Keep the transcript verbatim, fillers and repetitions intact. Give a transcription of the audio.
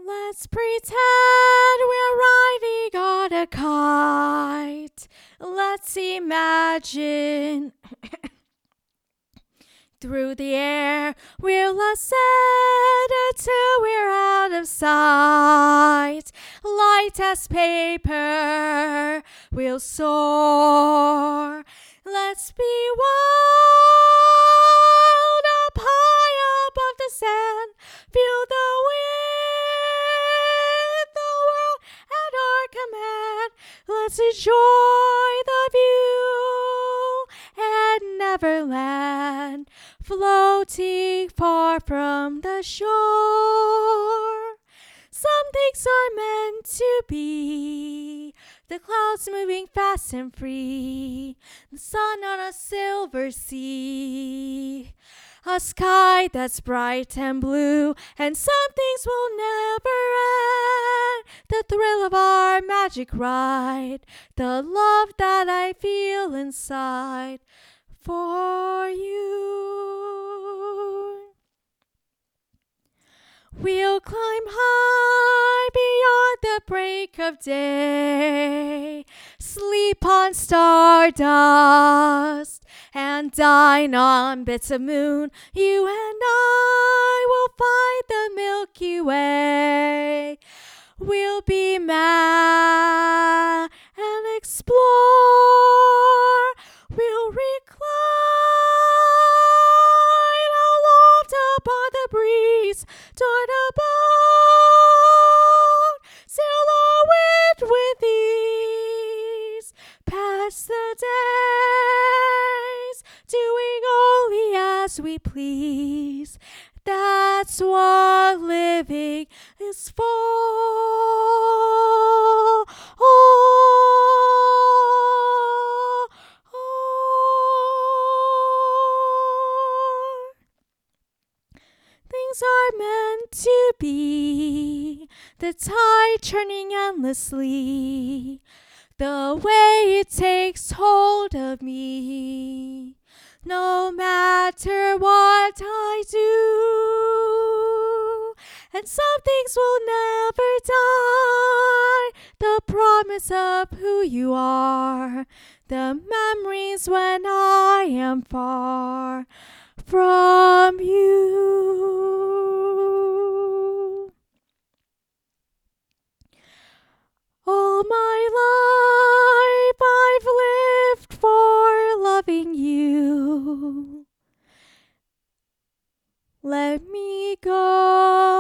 Let's pretend we're riding on a kite. Let's imagine through the air we'll ascend until we're out of sight. Light as paper, we'll soar. Let's be wild up high above the sand. Feel the wind, the world at our command. Let's enjoy the view at Neverland, floating far from the shore. Some things are meant to be, the clouds moving fast and free, the sun on a silver sea, a sky that's bright and blue, and some things will never end. The thrill of our magic ride, the love that I feel inside for you. We'll climb high beyond the break of day, sleep on stardust, and dine on bits of moon. You and I will find the Milky Way. We'll be mad and explore. We'll recline aloft upon the breeze, toward a boat, sail our wind with ease. Pass the days, doing only as we please. That's what living is for. Oh, oh. Things are meant to be, the tide churning endlessly, the way it takes hold of me. No matter what I do, and some things will never die. The promise of who you are, the memories when I am far from you. All my life I've lived for loving you. Let me go.